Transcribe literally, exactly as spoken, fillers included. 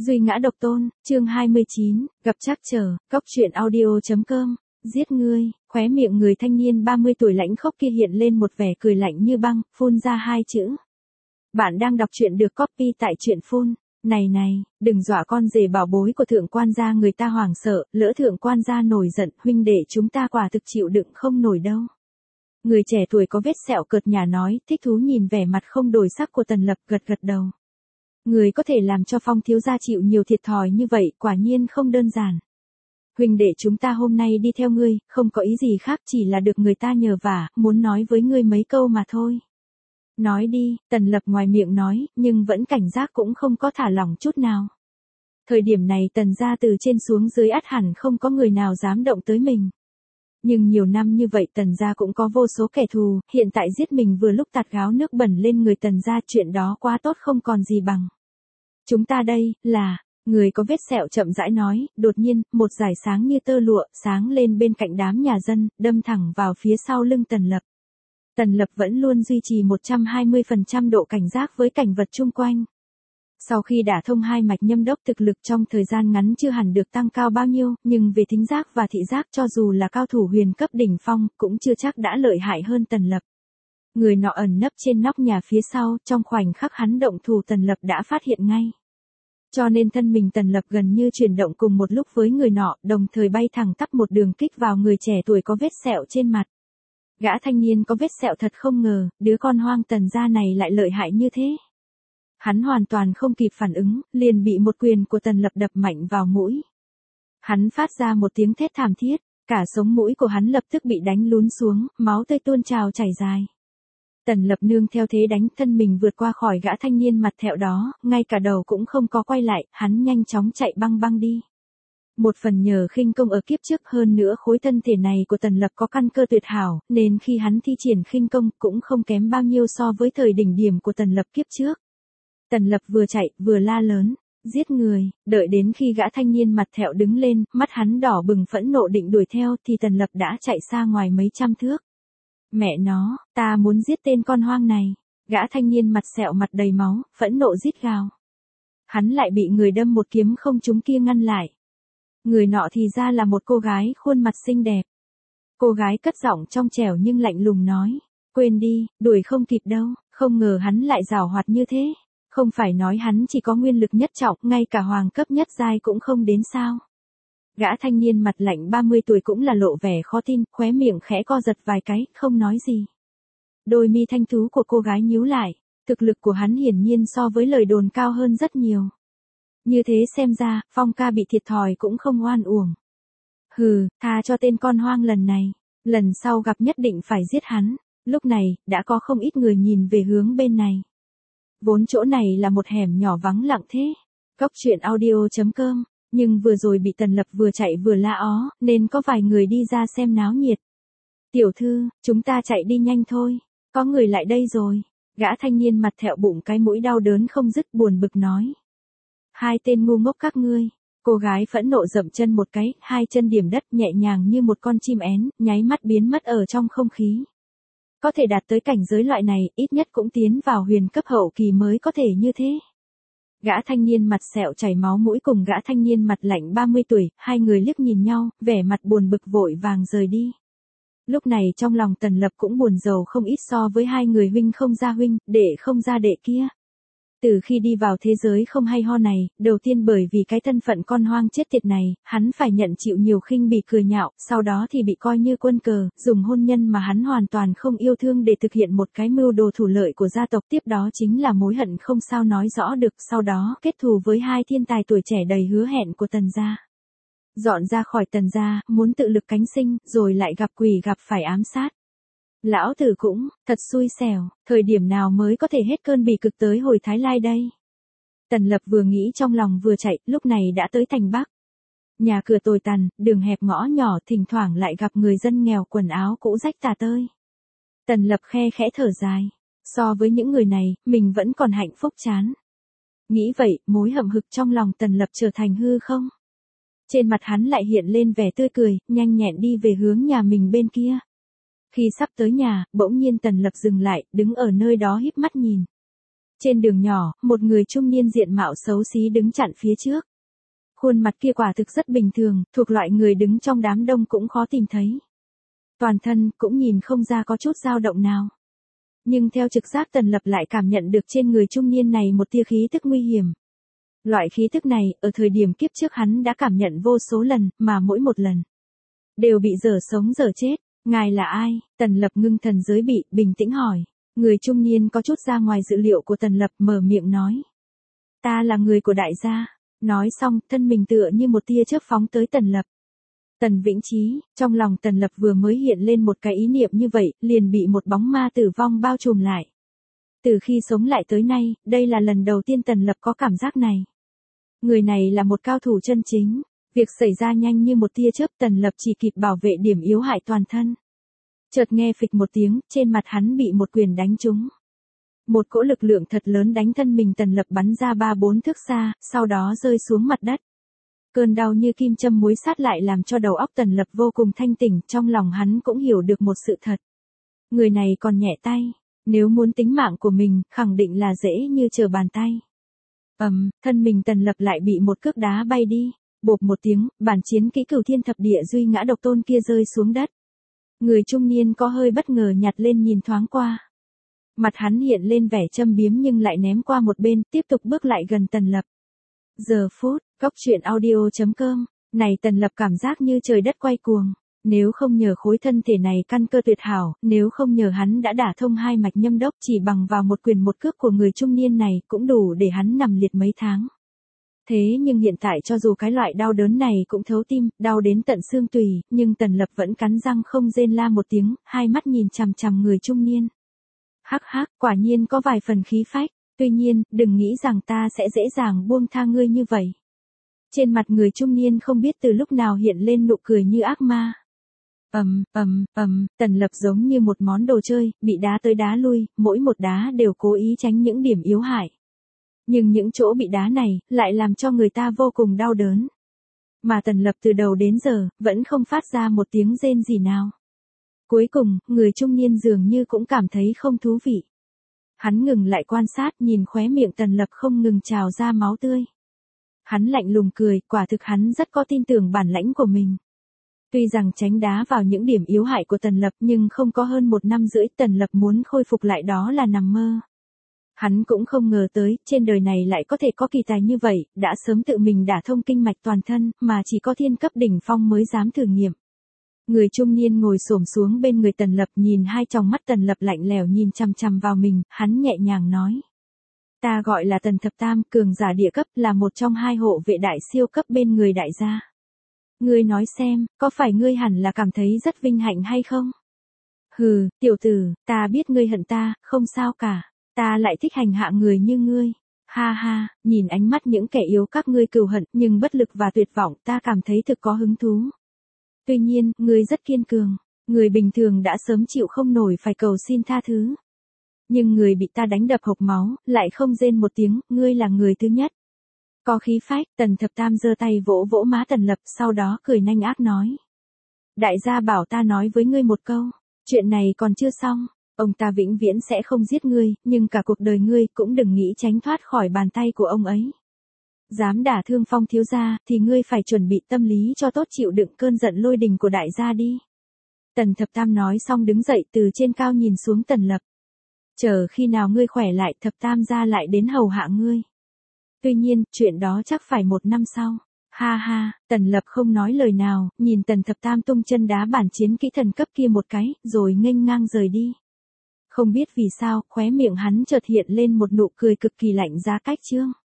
Duy ngã độc tôn, chương hai mươi chín, gặp trắc trở, cốc truyện audio.com, giết ngươi, khóe miệng người thanh niên ba mươi tuổi lãnh khốc kia hiện lên một vẻ cười lạnh như băng, phun ra hai chữ. Bạn đang đọc truyện được copy tại truyện phun. Này này, đừng dọa con rể bảo bối của thượng quan gia người ta hoảng sợ, lỡ thượng quan gia nổi giận, huynh đệ chúng ta quả thực chịu đựng không nổi đâu. Người trẻ tuổi có vết sẹo cợt nhả nói, thích thú nhìn vẻ mặt không đổi sắc của Tần Lập gật gật đầu. Người có thể làm cho Phong thiếu gia chịu nhiều thiệt thòi như vậy, quả nhiên không đơn giản. Huynh đệ chúng ta hôm nay đi theo ngươi, không có ý gì khác, chỉ là được người ta nhờ vả, muốn nói với ngươi mấy câu mà thôi. Nói đi, Tần Lập ngoài miệng nói, nhưng vẫn cảnh giác cũng không có thả lỏng chút nào. Thời điểm này Tần gia từ trên xuống dưới ắt hẳn không có người nào dám động tới mình. Nhưng nhiều năm như vậy Tần gia cũng có vô số kẻ thù, hiện tại giết mình vừa lúc tạt gáo nước bẩn lên người Tần gia, chuyện đó quá tốt không còn gì bằng. Chúng ta đây, là, người có vết sẹo chậm rãi nói, đột nhiên, một dải sáng như tơ lụa, sáng lên bên cạnh đám nhà dân, đâm thẳng vào phía sau lưng Tần Lập. Tần Lập vẫn luôn duy trì một trăm hai mươi phần trăm độ cảnh giác với cảnh vật chung quanh. Sau khi đả thông hai mạch nhâm đốc, thực lực trong thời gian ngắn chưa hẳn được tăng cao bao nhiêu, nhưng về thính giác và thị giác cho dù là cao thủ huyền cấp đỉnh phong, cũng chưa chắc đã lợi hại hơn Tần Lập. Người nọ ẩn nấp trên nóc nhà phía sau, trong khoảnh khắc hắn động thủ Tần Lập đã phát hiện ngay. Cho nên thân mình Tần Lập gần như chuyển động cùng một lúc với người nọ, đồng thời bay thẳng tắp một đường kích vào người trẻ tuổi có vết sẹo trên mặt. Gã thanh niên có vết sẹo thật không ngờ, đứa con hoang Tần gia này lại lợi hại như thế. Hắn hoàn toàn không kịp phản ứng, liền bị một quyền của Tần Lập đập mạnh vào mũi. Hắn phát ra một tiếng thét thảm thiết, cả sống mũi của hắn lập tức bị đánh lún xuống, máu tươi tuôn trào chảy dài. Tần Lập nương theo thế đánh, thân mình vượt qua khỏi gã thanh niên mặt thẹo đó, ngay cả đầu cũng không có quay lại, hắn nhanh chóng chạy băng băng đi. Một phần nhờ khinh công ở kiếp trước, hơn nữa khối thân thể này của Tần Lập có căn cơ tuyệt hảo, nên khi hắn thi triển khinh công cũng không kém bao nhiêu so với thời đỉnh điểm của Tần Lập kiếp trước. Tần Lập vừa chạy, vừa la lớn, giết người, đợi đến khi gã thanh niên mặt thẹo đứng lên, mắt hắn đỏ bừng phẫn nộ định đuổi theo thì Tần Lập đã chạy xa ngoài mấy trăm thước. Mẹ nó, ta muốn giết tên con hoang này, gã thanh niên mặt sẹo mặt đầy máu, phẫn nộ rít gào. Hắn lại bị người đâm một kiếm không trúng kia ngăn lại. Người nọ thì ra là một cô gái khuôn mặt xinh đẹp. Cô gái cất giọng trong trẻo nhưng lạnh lùng nói, quên đi, đuổi không kịp đâu, không ngờ hắn lại giảo hoạt như thế. Không phải nói hắn chỉ có nguyên lực nhất trọng, ngay cả hoàng cấp nhất giai cũng không đến sao. Gã thanh niên mặt lạnh ba mươi tuổi cũng là lộ vẻ khó tin, khóe miệng khẽ co giật vài cái, không nói gì. Đôi mi thanh tú của cô gái nhíu lại, thực lực của hắn hiển nhiên so với lời đồn cao hơn rất nhiều. Như thế xem ra, Phong ca bị thiệt thòi cũng không oan uổng. Hừ, tha cho tên con hoang lần này, lần sau gặp nhất định phải giết hắn. Lúc này, đã có không ít người nhìn về hướng bên này. Vốn chỗ này là một hẻm nhỏ vắng lặng thế. Cốc truyện audio.com, nhưng vừa rồi bị Tần Lập vừa chạy vừa la ó, nên có vài người đi ra xem náo nhiệt. Tiểu thư, chúng ta chạy đi nhanh thôi, có người lại đây rồi. Gã thanh niên mặt thẹo bụng cái mũi đau đớn không dứt buồn bực nói. Hai tên ngu ngốc các ngươi. Cô gái phẫn nộ dậm chân một cái, hai chân điểm đất nhẹ nhàng như một con chim én, nháy mắt biến mất ở trong không khí. Có thể đạt tới cảnh giới loại này, ít nhất cũng tiến vào huyền cấp hậu kỳ mới có thể như thế. Gã thanh niên mặt sẹo chảy máu mũi cùng gã thanh niên mặt lạnh ba mươi tuổi, hai người liếc nhìn nhau, vẻ mặt buồn bực vội vàng rời đi. Lúc này trong lòng Tần Lập cũng buồn rầu không ít so với hai người huynh không ra huynh, đệ không ra đệ kia. Từ khi đi vào thế giới không hay ho này, đầu tiên bởi vì cái thân phận con hoang chết tiệt này, hắn phải nhận chịu nhiều khinh bỉ cười nhạo, sau đó thì bị coi như quân cờ, dùng hôn nhân mà hắn hoàn toàn không yêu thương để thực hiện một cái mưu đồ thủ lợi của gia tộc, tiếp đó chính là mối hận không sao nói rõ được, sau đó kết thù với hai thiên tài tuổi trẻ đầy hứa hẹn của Tần gia. Dọn ra khỏi Tần gia, muốn tự lực cánh sinh, rồi lại gặp quỷ gặp phải ám sát. Lão tử cũng, thật xui xẻo, thời điểm nào mới có thể hết cơn bỉ cực tới hồi Thái Lai đây. Tần Lập vừa nghĩ trong lòng vừa chạy, lúc này đã tới thành Bắc. Nhà cửa tồi tàn, đường hẹp ngõ nhỏ, thỉnh thoảng lại gặp người dân nghèo quần áo cũ rách tả tơi. Tần Lập khe khẽ thở dài, so với những người này, mình vẫn còn hạnh phúc chán. Nghĩ vậy, mối hậm hực trong lòng Tần Lập trở thành hư không. Trên mặt hắn lại hiện lên vẻ tươi cười, nhanh nhẹn đi về hướng nhà mình bên kia. Khi sắp tới nhà, bỗng nhiên Tần Lập dừng lại, đứng ở nơi đó híp mắt nhìn. Trên đường nhỏ, một người trung niên diện mạo xấu xí đứng chặn phía trước. Khuôn mặt kia quả thực rất bình thường, thuộc loại người đứng trong đám đông cũng khó tìm thấy. Toàn thân cũng nhìn không ra có chút dao động nào. Nhưng theo trực giác Tần Lập lại cảm nhận được trên người trung niên này một tia khí tức nguy hiểm. Loại khí tức này, ở thời điểm kiếp trước hắn đã cảm nhận vô số lần, mà mỗi một lần đều bị dở sống dở chết. Ngài là ai? Tần Lập ngưng thần giới bị, bình tĩnh hỏi. Người trung niên có chút ra ngoài dự liệu của Tần Lập, mở miệng nói. Ta là người của đại gia. Nói xong, thân mình tựa như một tia chớp phóng tới Tần Lập. Tần Vĩnh Chí, trong lòng Tần Lập vừa mới hiện lên một cái ý niệm như vậy, liền bị một bóng ma tử vong bao trùm lại. Từ khi sống lại tới nay, đây là lần đầu tiên Tần Lập có cảm giác này. Người này là một cao thủ chân chính. Việc xảy ra nhanh như một tia chớp, Tần Lập chỉ kịp bảo vệ điểm yếu hại toàn thân. Chợt nghe phịch một tiếng, trên mặt hắn bị một quyền đánh trúng. Một cỗ lực lượng thật lớn đánh thân mình Tần Lập bắn ra ba bốn thước xa, sau đó rơi xuống mặt đất. Cơn đau như kim châm muối sát lại làm cho đầu óc Tần Lập vô cùng thanh tỉnh, trong lòng hắn cũng hiểu được một sự thật. Người này còn nhẹ tay, nếu muốn tính mạng của mình, khẳng định là dễ như trở bàn tay. Ầm, um, thân mình Tần Lập lại bị một cước đá bay đi, bộp một tiếng, bản chiến kỹ cửu thiên thập địa duy ngã độc tôn kia rơi xuống đất. Người trung niên có hơi bất ngờ nhặt lên nhìn thoáng qua. Mặt hắn hiện lên vẻ châm biếm nhưng lại ném qua một bên, tiếp tục bước lại gần Tần Lập. Giờ phút, góc truyện audio chấm com, này Tần Lập cảm giác như trời đất quay cuồng. Nếu không nhờ khối thân thể này căn cơ tuyệt hảo, nếu không nhờ hắn đã đả thông hai mạch nhâm đốc, chỉ bằng vào một quyền một cước của người trung niên này cũng đủ để hắn nằm liệt mấy tháng. Thế nhưng hiện tại cho dù cái loại đau đớn này cũng thấu tim, đau đến tận xương tùy, nhưng Tần Lập vẫn cắn răng không rên la một tiếng, hai mắt nhìn chằm chằm người trung niên. Hắc hắc, quả nhiên có vài phần khí phách, tuy nhiên, đừng nghĩ rằng ta sẽ dễ dàng buông tha ngươi như vậy. Trên mặt người trung niên không biết từ lúc nào hiện lên nụ cười như ác ma. Ầm, ầm, ầm, Tần Lập giống như một món đồ chơi, bị đá tới đá lui, mỗi một đá đều cố ý tránh những điểm yếu hại. Nhưng những chỗ bị đá này, lại làm cho người ta vô cùng đau đớn. Mà Tần Lập từ đầu đến giờ, vẫn không phát ra một tiếng rên gì nào. Cuối cùng, người trung niên dường như cũng cảm thấy không thú vị. Hắn ngừng lại quan sát, nhìn khóe miệng Tần Lập không ngừng trào ra máu tươi. Hắn lạnh lùng cười, quả thực hắn rất có tin tưởng bản lãnh của mình. Tuy rằng tránh đá vào những điểm yếu hại của Tần Lập nhưng không có hơn một năm rưỡi Tần Lập muốn khôi phục lại đó là nằm mơ. Hắn cũng không ngờ tới, trên đời này lại có thể có kỳ tài như vậy, đã sớm tự mình đả thông kinh mạch toàn thân, mà chỉ có thiên cấp đỉnh phong mới dám thử nghiệm. Người trung niên ngồi xổm xuống bên người Tần Lập, nhìn hai tròng mắt Tần Lập lạnh lẽo nhìn chằm chằm vào mình, hắn nhẹ nhàng nói. Ta gọi là Tần Thập Tam, cường giả địa cấp, là một trong hai hộ vệ đại siêu cấp bên người đại gia. Ngươi nói xem, có phải ngươi hẳn là cảm thấy rất vinh hạnh hay không? Hừ, tiểu tử, ta biết ngươi hận ta, không sao cả. Ta lại thích hành hạ người như ngươi. Ha ha, nhìn ánh mắt những kẻ yếu các ngươi cừu hận, nhưng bất lực và tuyệt vọng, ta cảm thấy thực có hứng thú. Tuy nhiên, ngươi rất kiên cường. Người bình thường đã sớm chịu không nổi phải cầu xin tha thứ. Nhưng người bị ta đánh đập hộc máu, lại không rên một tiếng, ngươi là người thứ nhất. Có khí phách, Tần Thập Tam giơ tay vỗ vỗ má Tần Lập, sau đó cười nanh ác nói. Đại gia bảo ta nói với ngươi một câu, chuyện này còn chưa xong, ông ta vĩnh viễn sẽ không giết ngươi, nhưng cả cuộc đời ngươi cũng đừng nghĩ tránh thoát khỏi bàn tay của ông ấy. Dám đả thương Phong thiếu gia, thì ngươi phải chuẩn bị tâm lý cho tốt chịu đựng cơn giận lôi đình của đại gia đi. Tần Thập Tam nói xong đứng dậy từ trên cao nhìn xuống Tần Lập. Chờ khi nào ngươi khỏe lại, Thập Tam gia lại đến hầu hạ ngươi. Tuy nhiên, chuyện đó chắc phải một năm sau. Ha ha, Tần Lập không nói lời nào, nhìn Tần Thập Tam tung chân đá bản chiến kỹ thần cấp kia một cái, rồi nghênh ngang rời đi. Không biết vì sao, khóe miệng hắn chợt hiện lên một nụ cười cực kỳ lạnh giá cách chương.